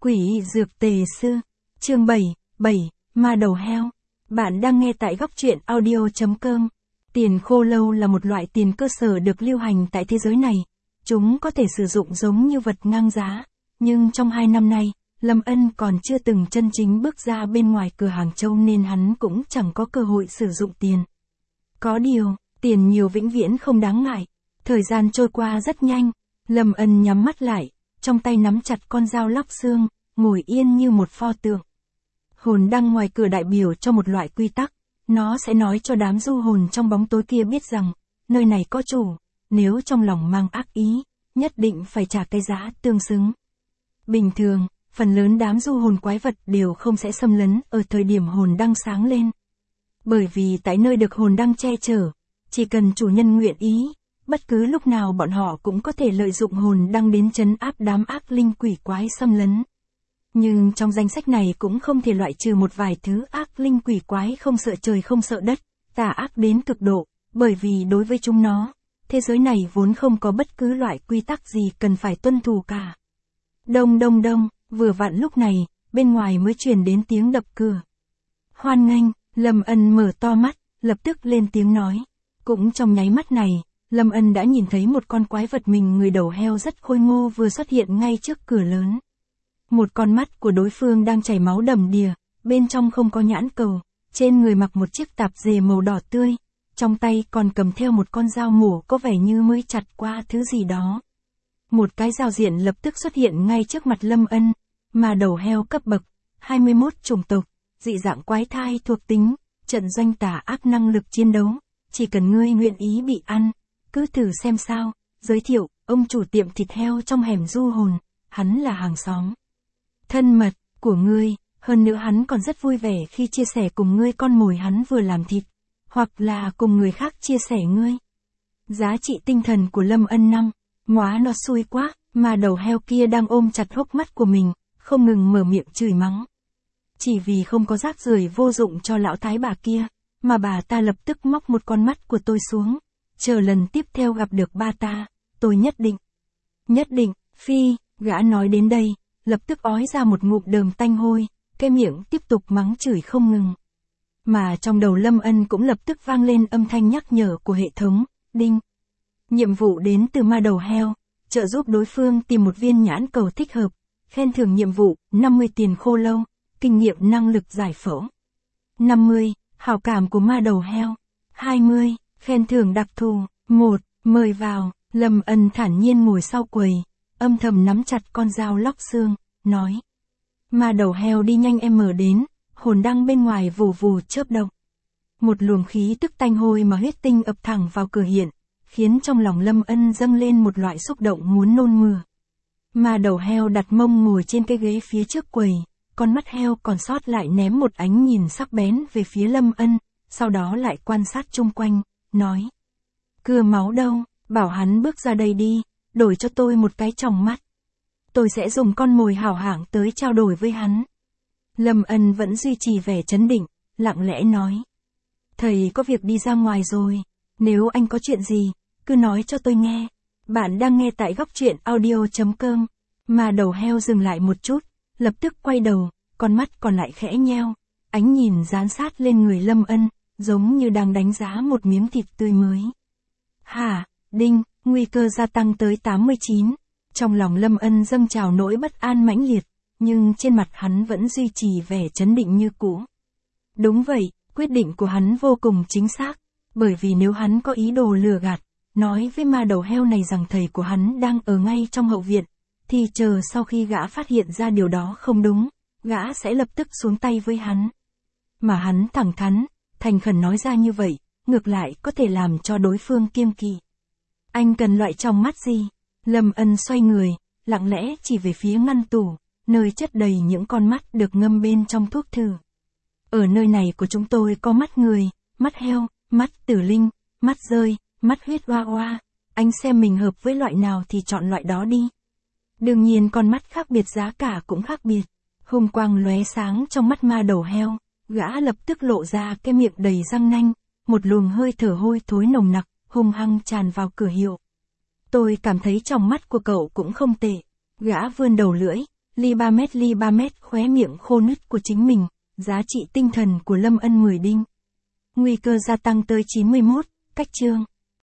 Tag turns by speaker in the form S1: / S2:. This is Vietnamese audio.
S1: Quỷ dược tề sư, chương 7, ma đầu heo. Bạn đang nghe tại góc truyện audio.com. Tiền khô lâu là một loại tiền cơ sở được lưu hành tại thế giới này. Chúng có thể sử dụng giống như vật ngang giá, nhưng trong 2 năm nay, Lâm Ân còn chưa từng chân chính bước ra bên ngoài cửa hàng châu nên hắn cũng chẳng có cơ hội sử dụng tiền. Có điều, tiền nhiều vĩnh viễn không đáng ngại. Thời gian trôi qua rất nhanh, Lâm Ân nhắm mắt lại, trong tay nắm chặt con dao lóc xương, ngồi yên như một pho tượng. Hồn đăng ngoài cửa đại biểu cho một loại quy tắc, nó sẽ nói cho đám du hồn trong bóng tối kia biết rằng, nơi này có chủ, nếu trong lòng mang ác ý, nhất định phải trả cái giá tương xứng. Bình thường, phần lớn đám du hồn quái vật đều không sẽ xâm lấn ở thời điểm hồn đăng sáng lên. Bởi vì tại nơi được hồn đăng che chở, chỉ cần chủ nhân nguyện ý, bất cứ lúc nào bọn họ cũng có thể lợi dụng hồn đăng đến trấn áp đám ác linh quỷ quái xâm lấn. Nhưng trong danh sách này cũng không thể loại trừ một vài thứ ác linh quỷ quái không sợ trời không sợ đất, tà ác đến cực độ, bởi vì đối với chúng nó, thế giới này vốn không có bất cứ loại quy tắc gì cần phải tuân thủ cả. Đông đông đông, vừa vặn lúc này, bên ngoài mới truyền đến tiếng đập cửa. Hoan nghênh, Lâm Ân mở to mắt, lập tức lên tiếng nói. Cũng trong nháy mắt này, Lâm Ân đã nhìn thấy một con quái vật mình người đầu heo rất khôi ngô vừa xuất hiện ngay trước cửa lớn. Một con mắt của đối phương đang chảy máu đầm đìa, bên trong không có nhãn cầu, trên người mặc một chiếc tạp dề màu đỏ tươi, trong tay còn cầm theo một con dao mổ có vẻ như mới chặt qua thứ gì đó. Một cái giao diện lập tức xuất hiện ngay trước mặt Lâm Ân, mà đầu heo cấp bậc, 21 chủng tộc, dị dạng quái thai thuộc tính, trận doanh tà ác năng lực chiến đấu, chỉ cần ngươi nguyện ý bị ăn, cứ thử xem sao, giới thiệu, ông chủ tiệm thịt heo trong hẻm du hồn, hắn là hàng xóm thân mật của ngươi, hơn nữa hắn còn rất vui vẻ khi chia sẻ cùng ngươi con mồi hắn vừa làm thịt, hoặc là cùng người khác chia sẻ ngươi. Giá trị tinh thần của Lâm Ân 5, móa nó xui quá, mà đầu heo kia đang ôm chặt hốc mắt của mình, không ngừng mở miệng chửi mắng. Chỉ vì không có rác rưởi vô dụng cho lão thái bà kia, mà bà ta lập tức móc một con mắt của tôi xuống, chờ lần tiếp theo gặp được ba ta, tôi nhất định, phi, gã nói đến đây, lập tức ói ra một ngụm đờm tanh hôi, cái miệng tiếp tục mắng chửi không ngừng. Mà trong đầu Lâm Ân cũng lập tức vang lên âm thanh nhắc nhở của hệ thống, đinh. Nhiệm vụ đến từ ma đầu heo, trợ giúp đối phương tìm một viên nhãn cầu thích hợp, khen thưởng nhiệm vụ, 50 tiền khô lâu, kinh nghiệm năng lực giải phẫu. 50, hảo cảm của ma đầu heo. 20, khen thưởng đặc thù. 1, mời vào, Lâm Ân thản nhiên ngồi sau quầy, âm thầm nắm chặt con dao lóc xương, nói. Ma đầu heo đi nhanh em mở đến, hồn đăng bên ngoài vù vù chớp động. Một luồng khí tức tanh hôi mà huyết tinh ập thẳng vào cửa hiện, khiến trong lòng Lâm Ân dâng lên một loại xúc động muốn nôn mửa. Ma đầu heo đặt mông ngồi trên cái ghế phía trước quầy, con mắt heo còn sót lại ném một ánh nhìn sắc bén về phía Lâm Ân, sau đó lại quan sát chung quanh, nói. Cưa máu đâu, bảo hắn bước ra đây đi, đổi cho tôi một cái tròng mắt. Tôi sẽ dùng con mồi hảo hạng tới trao đổi với hắn. Lâm Ân vẫn duy trì vẻ trấn định, lặng lẽ nói. Thầy có việc đi ra ngoài rồi, nếu anh có chuyện gì, cứ nói cho tôi nghe. Bạn đang nghe tại góc truyện audio.com. Mà đầu heo dừng lại một chút, lập tức quay đầu, con mắt còn lại khẽ nheo, ánh nhìn dán sát lên người Lâm Ân, giống như đang đánh giá một miếng thịt tươi mới. Hả, đinh, nguy cơ gia tăng tới 89. Trong lòng Lâm Ân dâng trào nỗi bất an mãnh liệt, nhưng trên mặt hắn vẫn duy trì vẻ trấn định như cũ. Đúng vậy, quyết định của hắn vô cùng chính xác, bởi vì nếu hắn có ý đồ lừa gạt, nói với ma đầu heo này rằng thầy của hắn đang ở ngay trong hậu viện, thì chờ sau khi gã phát hiện ra điều đó không đúng, gã sẽ lập tức xuống tay với hắn. Mà hắn thẳng thắn, thành khẩn nói ra như vậy, ngược lại có thể làm cho đối phương kiêng kỵ. Anh cần loại tròng mắt gì? Lâm Ân xoay người, lặng lẽ chỉ về phía ngăn tủ, nơi chất đầy những con mắt được ngâm bên trong thuốc thử. Ở nơi này của chúng tôi có mắt người, mắt heo, mắt tử linh, mắt rơi, mắt huyết hoa hoa. Anh xem mình hợp với loại nào thì chọn loại đó đi. Đương nhiên con mắt khác biệt giá cả cũng khác biệt. Hung quang lóe sáng trong mắt ma đầu heo, gã lập tức lộ ra cái miệng đầy răng nanh, một luồng hơi thở hôi thối nồng nặc, hung hăng tràn vào cửa hiệu. Tôi cảm thấy trong mắt của cậu cũng không tệ. Gã vươn đầu lưỡi, Ly ba mét khóe miệng khô nứt của chính mình, giá trị tinh thần của Lâm Ân 10 đinh. Nguy cơ gia tăng tới 91, cách chương.